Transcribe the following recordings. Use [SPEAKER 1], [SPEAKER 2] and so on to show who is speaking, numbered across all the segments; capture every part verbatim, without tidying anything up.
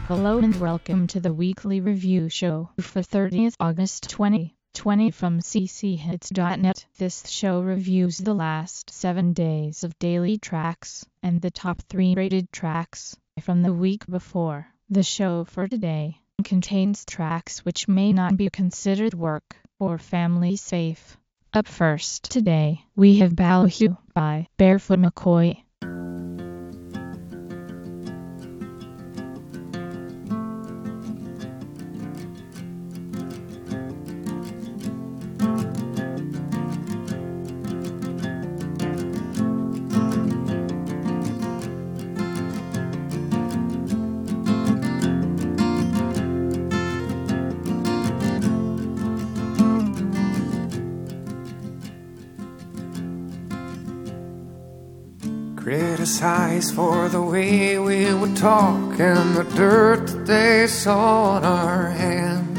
[SPEAKER 1] Hello and welcome to the weekly review show for thirtieth August twenty twenty from c c hits dot net. This show reviews the last seven days of daily tracks and the top three rated tracks from the week before. The show for today contains tracks which may not be considered work or family safe. Up first today, we have Ballyhoo by Barefoot McCoy.
[SPEAKER 2] Criticized for the way we would talk and the dirt that they saw on our hands.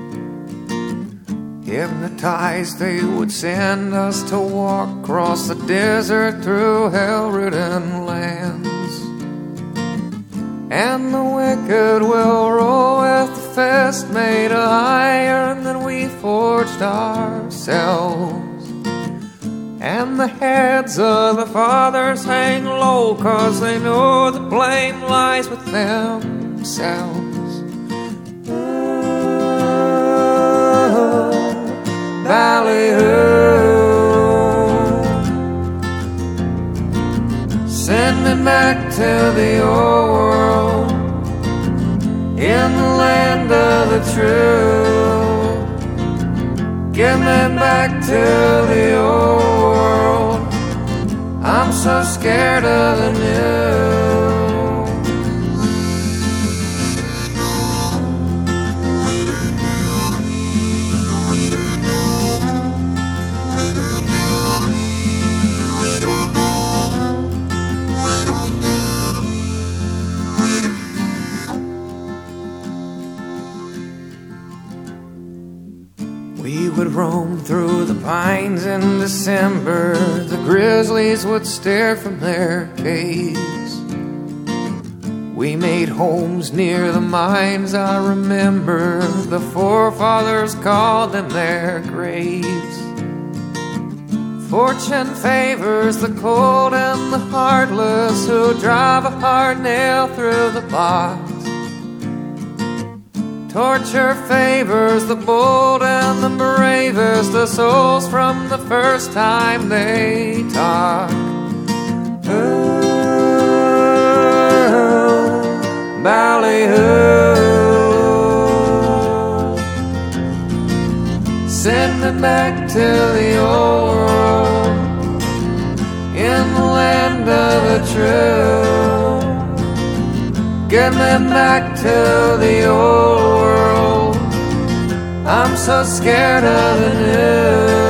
[SPEAKER 2] Hypnotized, they would send us to walk across the desert through hell-ridden lands. And the wicked will roll with the fist made of iron that we forged ourselves. And the heads of the fathers hang low, 'cause they know the blame lies with themselves. Oh, Ballyhoo, send me back to the old world, in the land of the true. Get me back to the old world, I'm so scared of the new. We would roam through the pines in December. The grizzlies would stare from their caves. We made homes near the mines, I remember. The forefathers called them their graves. Fortune favors the cold and the heartless, who drive a hard nail through the box. Torture favors the bold and the bravest, the souls from the first time they talk. Ooh, Ballyhoo, send me back to the old world, in the land of the true. Get me back to the old world, I'm so scared of the new.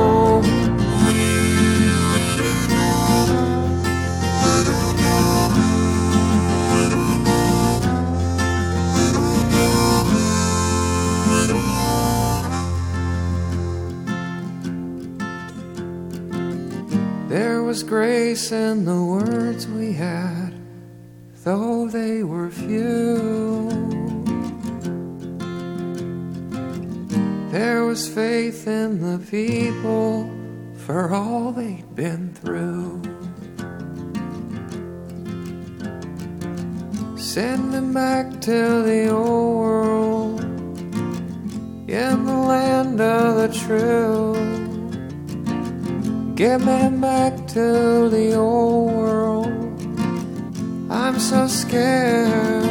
[SPEAKER 2] There was grace in the words we had, though they were few. There was faith in the people for all they'd been through. Send them back to the old world, in the land of the true. Get me back to the old world, I'm so scared.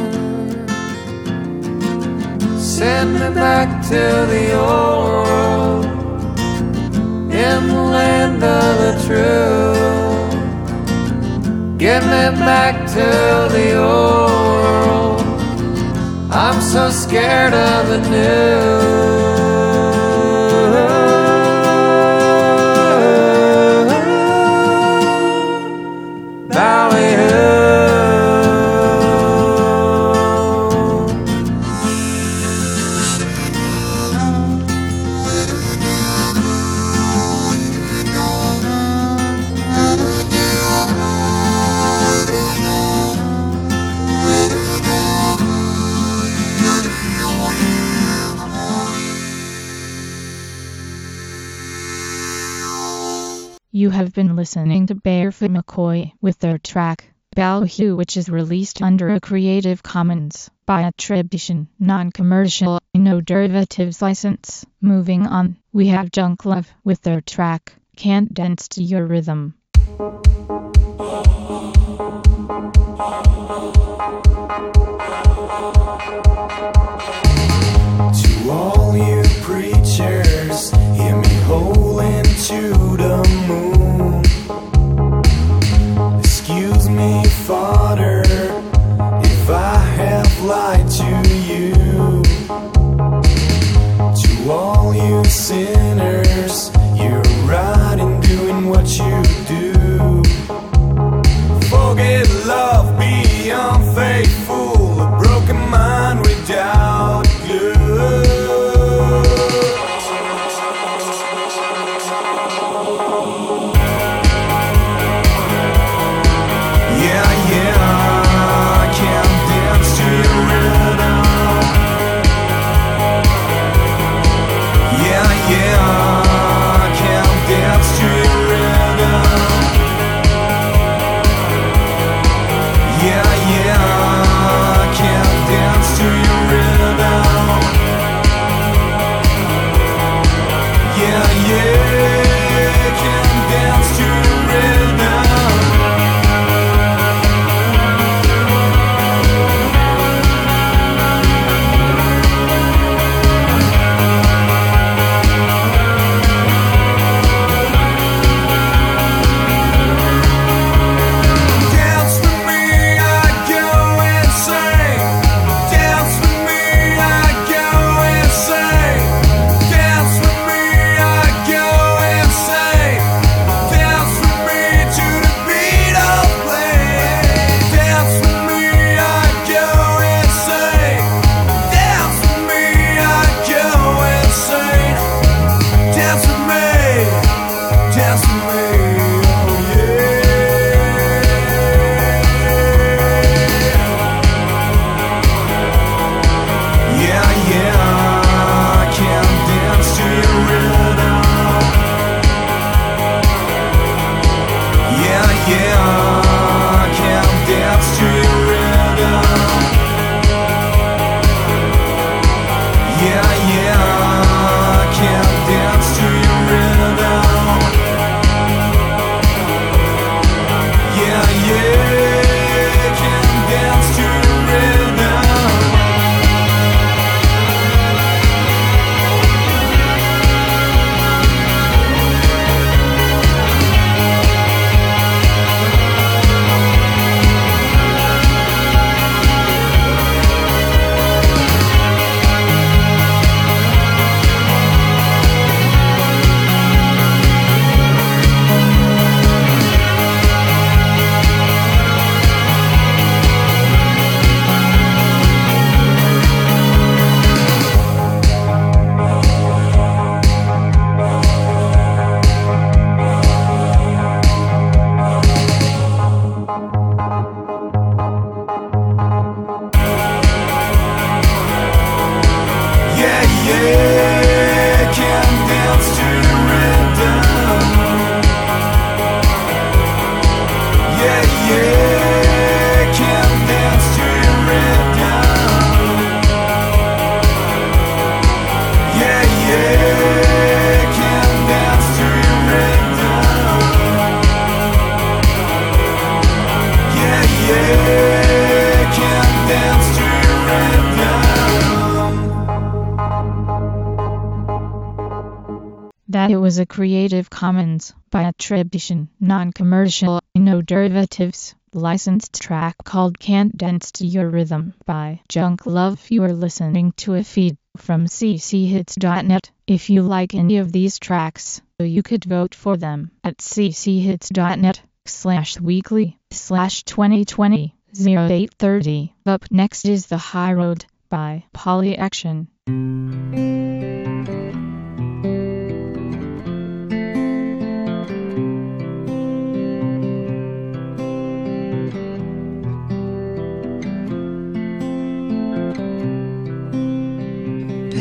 [SPEAKER 2] Send me back to the old world, in the land of the true. Get me back to the old world, I'm so scared of the new.
[SPEAKER 1] You have been listening to Barefoot McCoy with their track, Ballyhoo, which is released under a Creative Commons by attribution, non-commercial, no derivatives license. Moving on, we have Junk Love with their track, Can't Dance to Your Rhythm.
[SPEAKER 3] To all you preachers, hear me holding to the moon. Excuse me, Father, if I have lied to you. To all you sinners, you're right in doing what you do. Forget love, be unfaithful, a broken mind without glue. Yeah, yeah, I can't dance to your rhythm. Yeah, yeah, I can't dance to your rhythm. Yeah, yeah, I can't dance to your rhythm. Yeah, yeah, can't dance to your rhythm. Dance with me, I go insane. Dance with me, I go insane. Dance with me, I go insane. Dance with me to the beat of play. Dance with me, I go insane. Dance with me, I go insane. Dance with me, dance with me, oh yeah. Yeah, yeah, I can't dance to your rhythm. Yeah, yeah, I can't dance to your rhythm. Yeah, yeah, I can't dance to your rhythm. Yeah, yeah, can't dance to your rhythm. Yeah, yeah, can't dance to your rhythm. Yeah, yeah, can't dance to your rhythm. Yeah, yeah, can't dance to your rhythm. Yeah, yeah, can't dance to your rhythm.
[SPEAKER 1] That it was a Creative Commons by attribution, non-commercial, no derivatives, licensed track called Can't Dance to Your Rhythm by Junk Love. You are listening to a feed from c c hits dot net. If you like any of these tracks, you could vote for them at c c hits dot net slash weekly slash twenty twenty oh eight thirty. Up next is The High Road by Polyaction.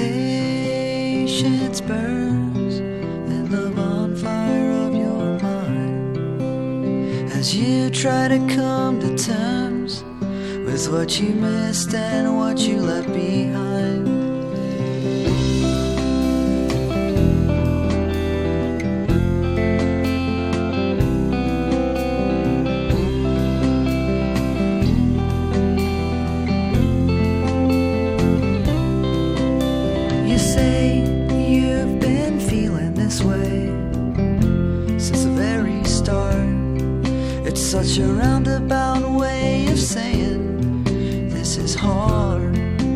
[SPEAKER 4] Patience burns in the bonfire of your mind. as you try to come to terms with what you missed and what you left behind. You say you've been feeling this way since the very start. It's such a roundabout way of saying this is hard.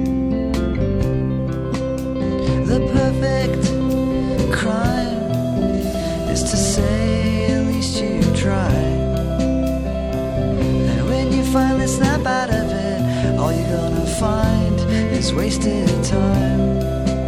[SPEAKER 4] The perfect crime is to say at least you tried. And when you finally snap out of it, all you're gonna find is wasted time.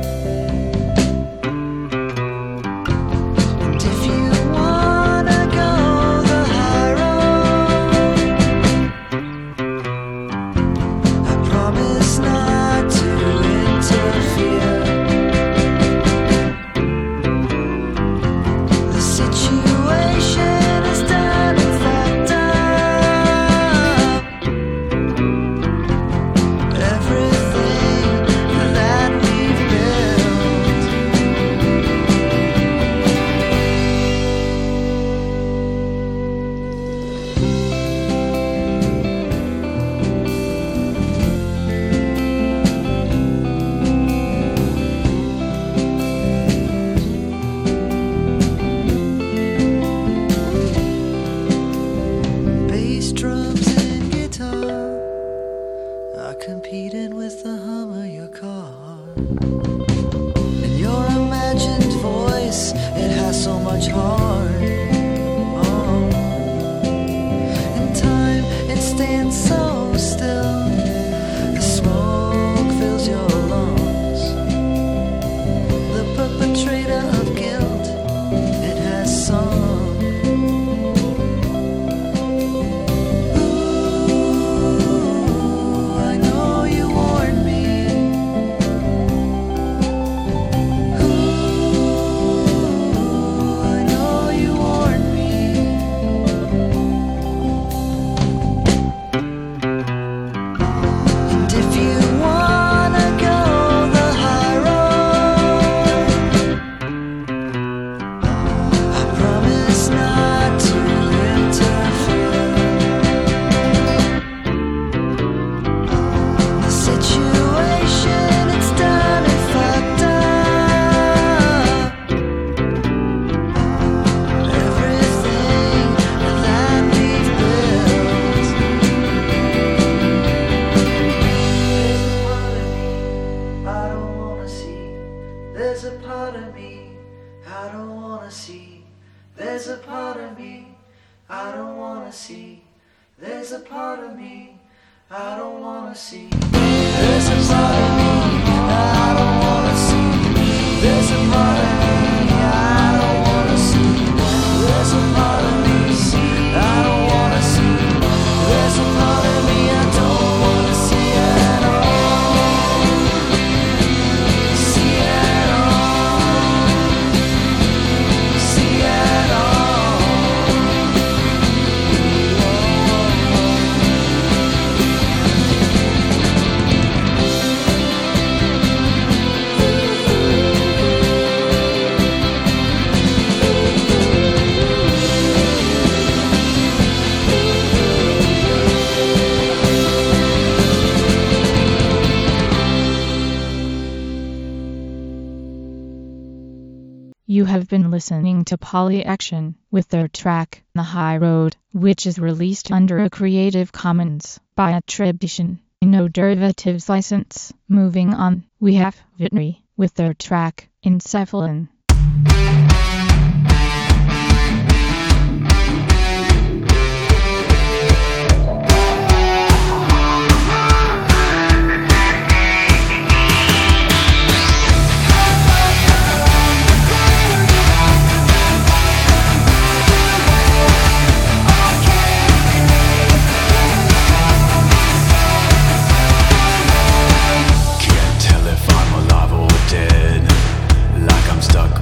[SPEAKER 4] Competing with the hum of your car. And your imagined voice, it has so much heart. Oh. In time, it stands so still. The smoke fills your lungs. The perpetrator of guilt, it has sung. There's a part of me I don't wanna see. There's a part of me I don't wanna see. There's a part of me I don't wanna see. There's a part of me I don't wanna see. There's a part of me I don't wanna see. There's a part of me I don't wanna see. There's a part of me I don't wanna see at all. See at all. See at all.
[SPEAKER 1] You have been listening to Polyaction with their track, The High Road, which is released under a Creative Commons by attribution, no derivatives license. Moving on, we have Vitry with their track, Encephalon.
[SPEAKER 3] Stuck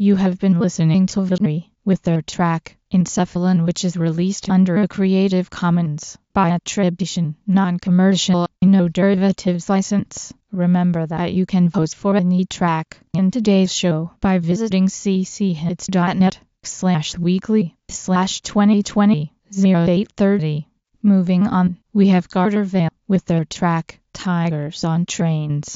[SPEAKER 1] You have been listening to Vitri with their track Encephalon, which is released under a Creative Commons by attribution, non-commercial, no derivatives license. Remember that you can vote for any track in today's show by visiting cchits.net slash weekly slash 2020 0830. Moving on, we have Gartervale with their track Tigers on Trains.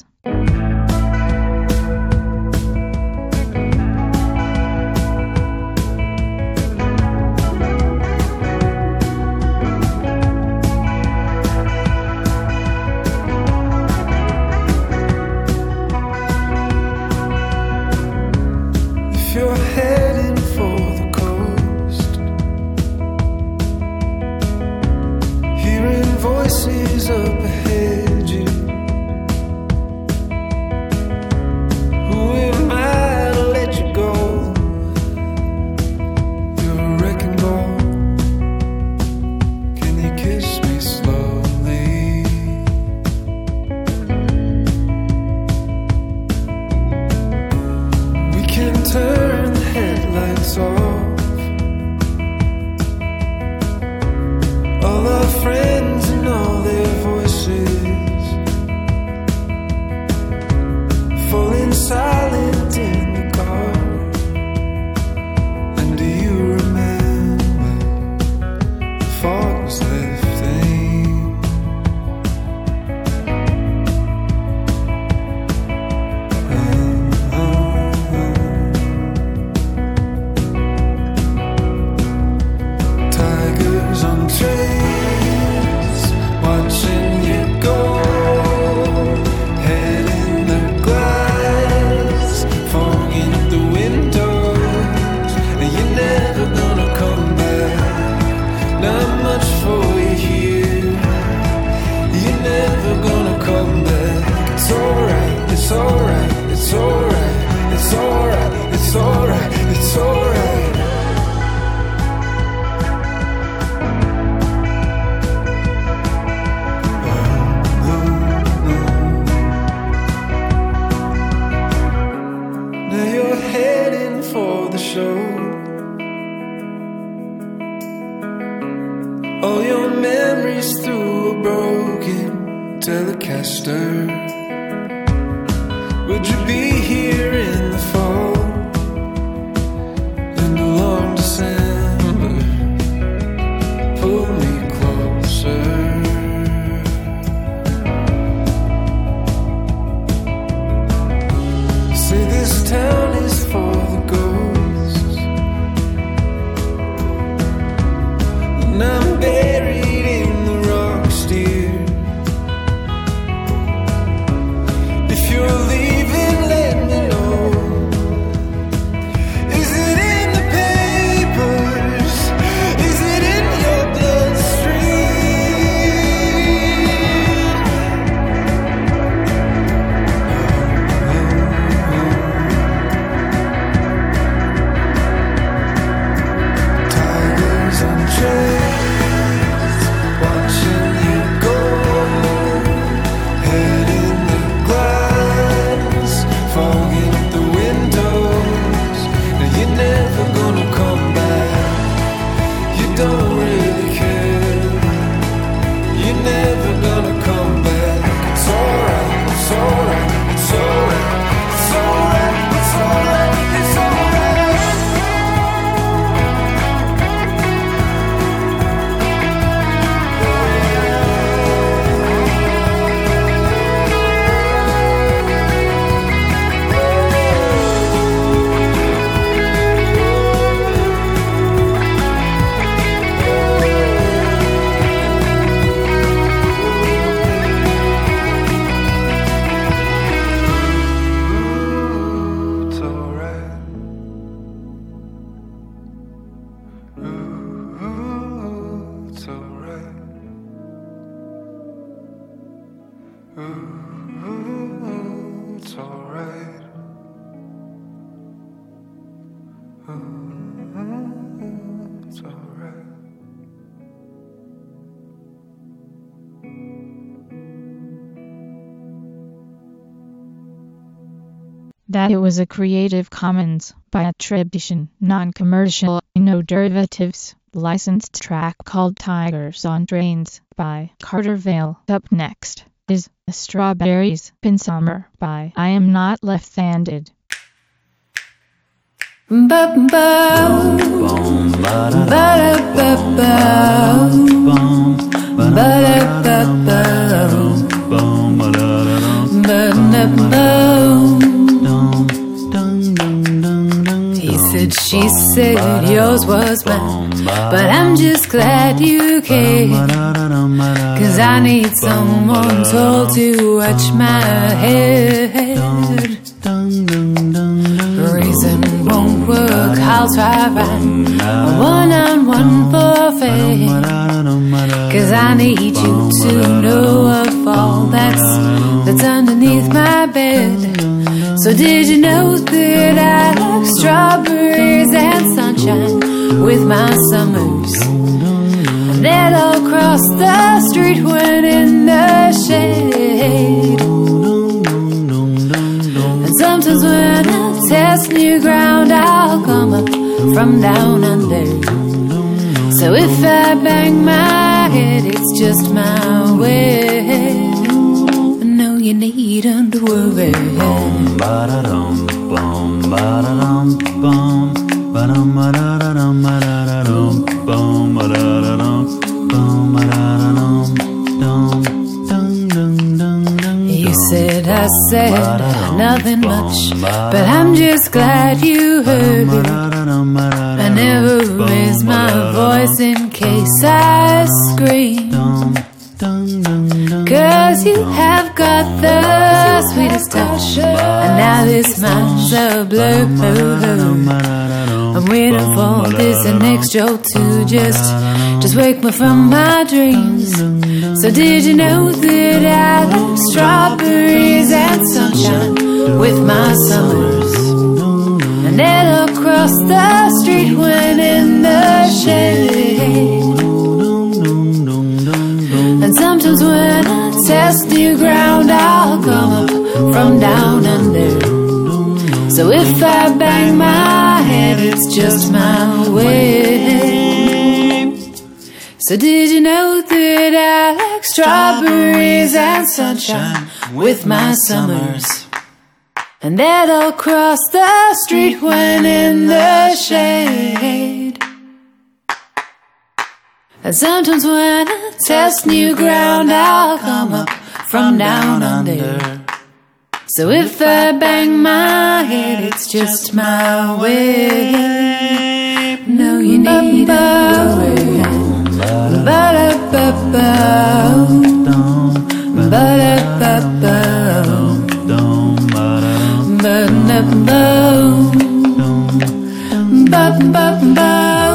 [SPEAKER 3] You're heading for the coast, hearing voices up ahead you. Who am I to let you go? You're a wrecking ball. Can you kiss me slowly? We can turn the headlights off. All our friends and all their voices falling silent in the car. And do you remember the fog was lifting? Uh, uh, uh. Tigers on trains, watching you go. Head in the glass, fog in the windows. And you're never gonna come back. Not much for you here. You're never gonna come back. It's alright, it's alright, it's alright, it's alright, it's alright, it's alright. Now you're heading for the show. All your memories through a broken Telecaster. Would you be here in the fall? In the long December, pull me closer. Say this town is for the ghosts, and I'm buried in the rocks, dear. If you're leaving, let me know. Is it in the papers? Is it in your bloodstream? Tigers on trains, watching you go. Head in the glass, fogging up the windows. Now you're never gonna come back. You don't really care. You're never gonna come back. It's alright, it's alright, it's alright, it's alright, it's alright, it's alright. It's alright. Ooh, it's alright. Ooh, it's alright. Ooh, it's alright.
[SPEAKER 1] that it was a Creative Commons by attribution, non-commercial, no derivatives, licensed track called Tigers on Trains by Carter Vale. Up next is Strawberries in Summer by I Am Not Left-Handed.
[SPEAKER 5] He said, she said, yours was mine, but I'm just glad you came, 'cause I need someone tall to watch my head. Reason won't work, I'll try right, a one-on-one forfeit, 'cause I need you to know of all that's, that's underneath my bed. So did you know that I like strawberries and sunshine with my summers? And then I'll cross the street when in the shade. And sometimes when I test new ground, I'll come up from down under. So if I bang my head, it's just my way. No, you needn't worry. Ba-da-dum, bum, ba-da-dum, bum, ba-dum, ba-da-dum, ba-da-dum, bum, ba-da-dum, bum, ba-da-dum, dum, dum, dum, dum, dum. You said I said nothing much, but I'm just glad you heard it. I never raise my voice in case I scream, 'cause you have got the sweetest touch, and now this mind's a blur. I'm waiting for this next joke to just, just wake me from my dreams. So did you know that I like strawberries and sunshine with my summers? And then across the street when in the shade. And sometimes when I test new ground, I'll come up from down under. So if I bang my head, it's just my way. So did you know that I like strawberries and sunshine with my summers? And that I'll cross the street when in the shade. And sometimes when I test new ground, I'll come up from down under. So if I bang my head, it's just my way. No, you need to worry. Ba-da-ba-ba, ba-da-ba-ba, ba-da-ba, ba-ba-ba.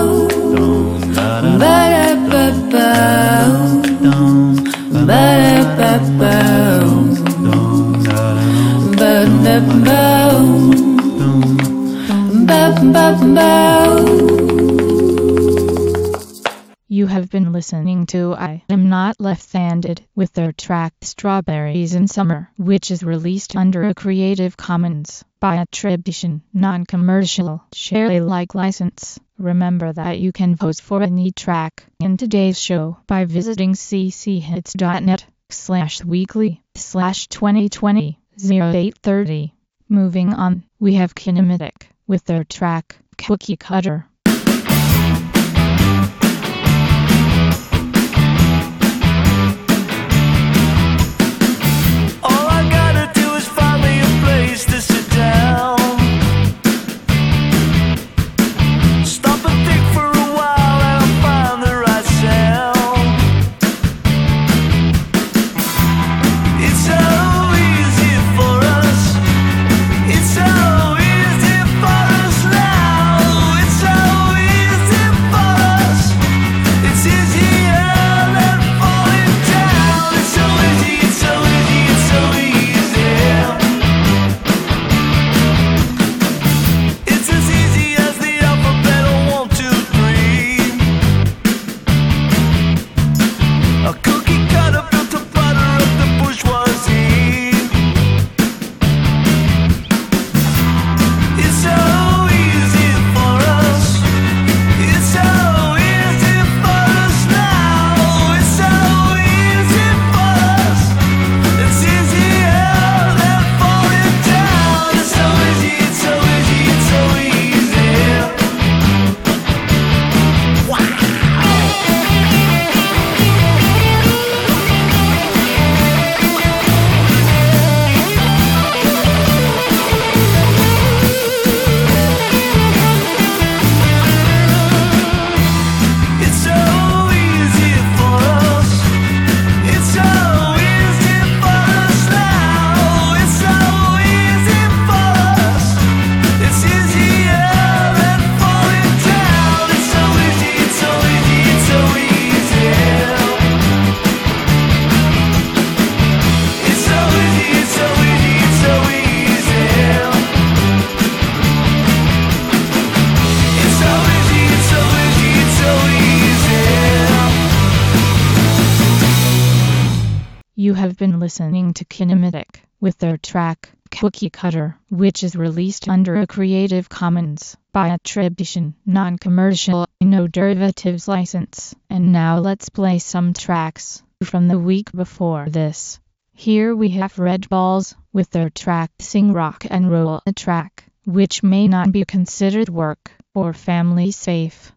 [SPEAKER 1] You have been listening to I Am Not Left-Handed with their track Strawberries in Summer, which is released under a Creative Commons by attribution, non-commercial, share Alike license. Remember that you can vote for any track in today's show by visiting cchits.net slash weekly slash 2020 0830. Moving on, we have Kinematic with their track Cookie Cutter.
[SPEAKER 3] It's so easy for us.
[SPEAKER 1] have been listening to Kinematic with their track Cookie Cutter, which is released under a Creative Commons by attribution, non-commercial, no derivatives license. And now let's play some tracks from the week before this. Here we have Red Balls with their track Sing Rock and Roll, a track which may not be considered work or family safe.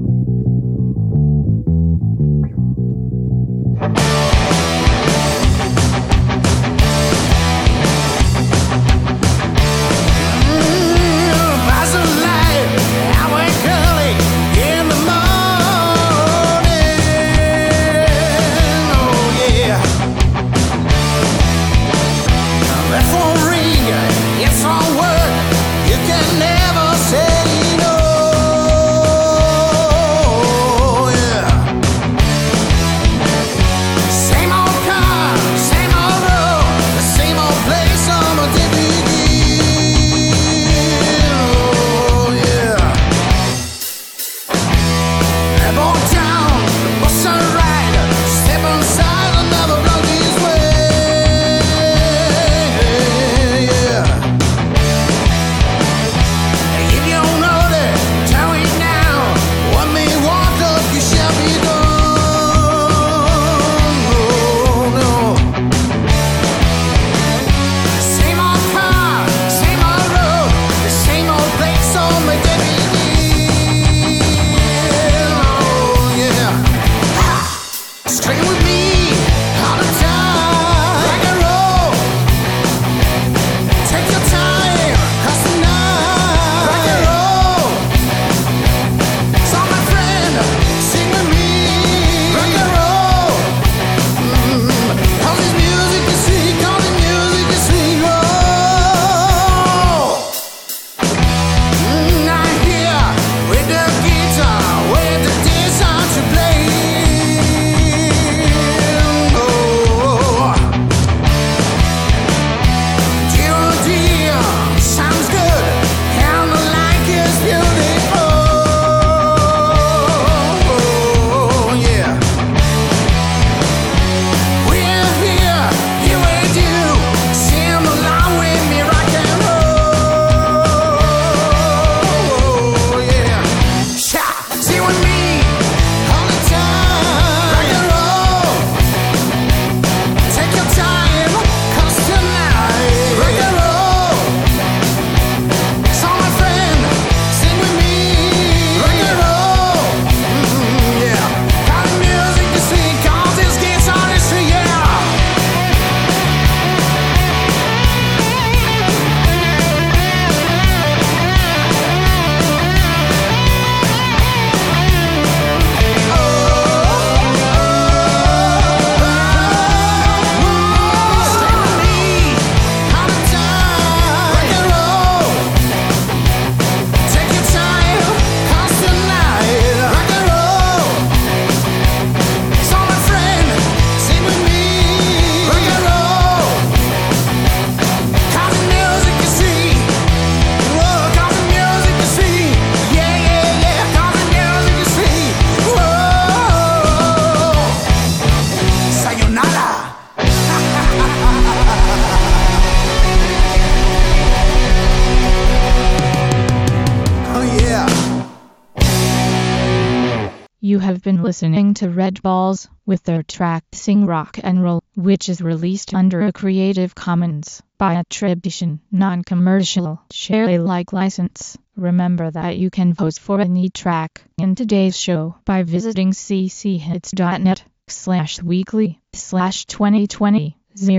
[SPEAKER 1] You have been listening to Red Balls with their track Sing Rock and Roll, which is released under a Creative Commons by attribution, non-commercial, share Alike license. Remember that you can vote for any track in today's show by visiting cchits.net slash weekly slash 2020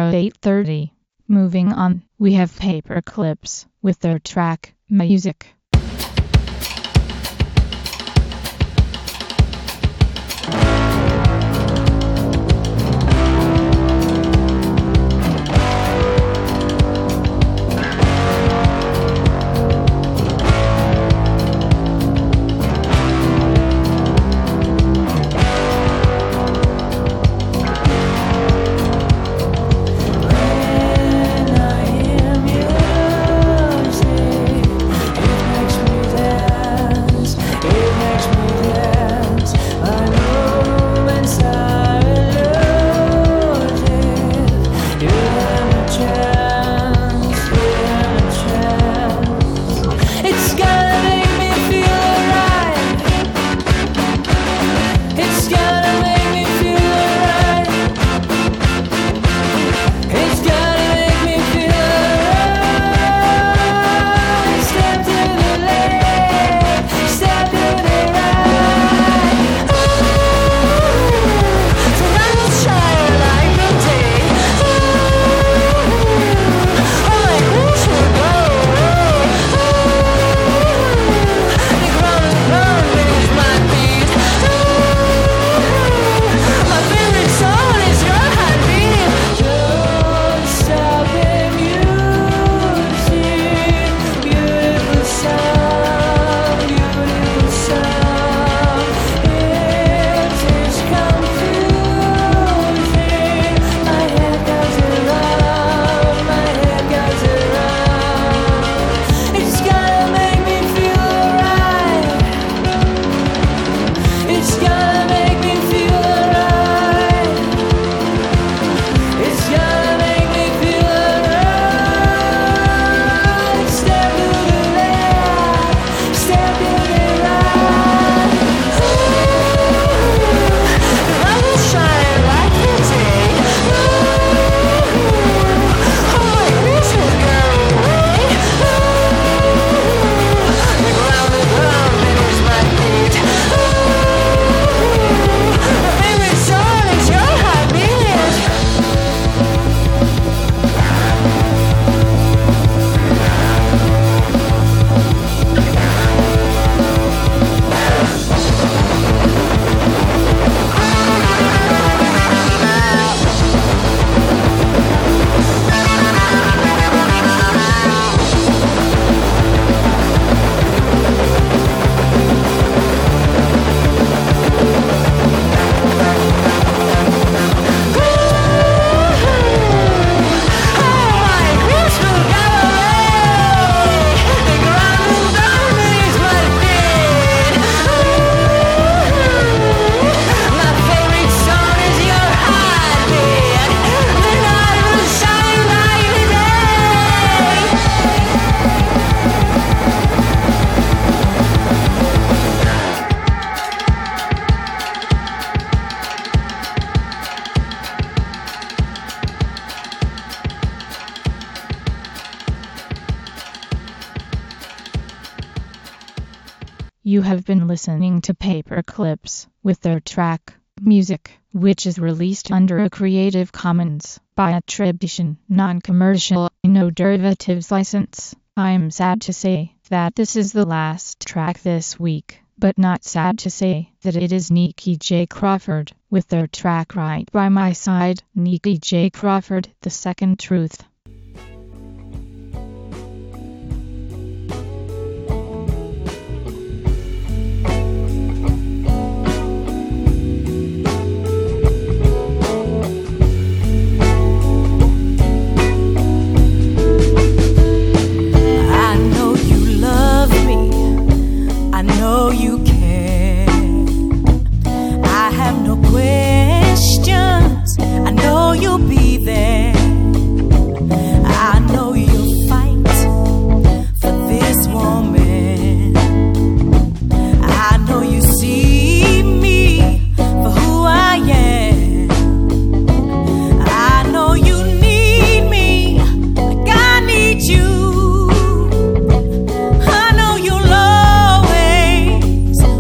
[SPEAKER 1] 0830. Moving on, we have Paper Clips with their track Music.
[SPEAKER 5] When I hear music,
[SPEAKER 1] You have been listening to Paperclips with their track, Music, which is released under a Creative Commons by attribution, non-commercial, no derivatives license. I'm sad to say that this is the last track this week, but not sad to say that it is Nikki J. Crawford with their track Right by My Side. Nikki J. Crawford, The Second Truth.
[SPEAKER 6] You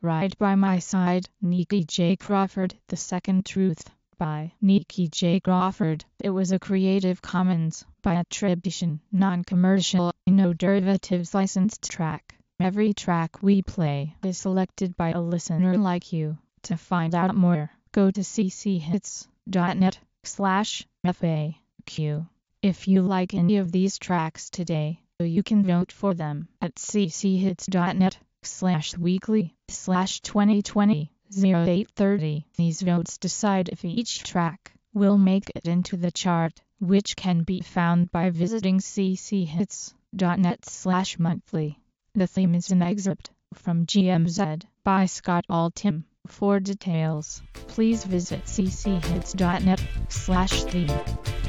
[SPEAKER 1] Ride by My Side, Nikki J. Crawford. The Second Truth, by Nikki J. Crawford. It was a Creative Commons by attribution, non-commercial, no derivatives licensed track. Every track we play is selected by a listener like you. To find out more, go to cchits.net slash FAQ. If you like any of these tracks today, you can vote for them at cchits.net slash weekly slash 2020 0830. These votes decide if each track will make it into the chart, which can be found by visiting cchits.net slash monthly. The theme is an excerpt from G M Z by Scott Altham. For details, please visit cchits.net slash theme.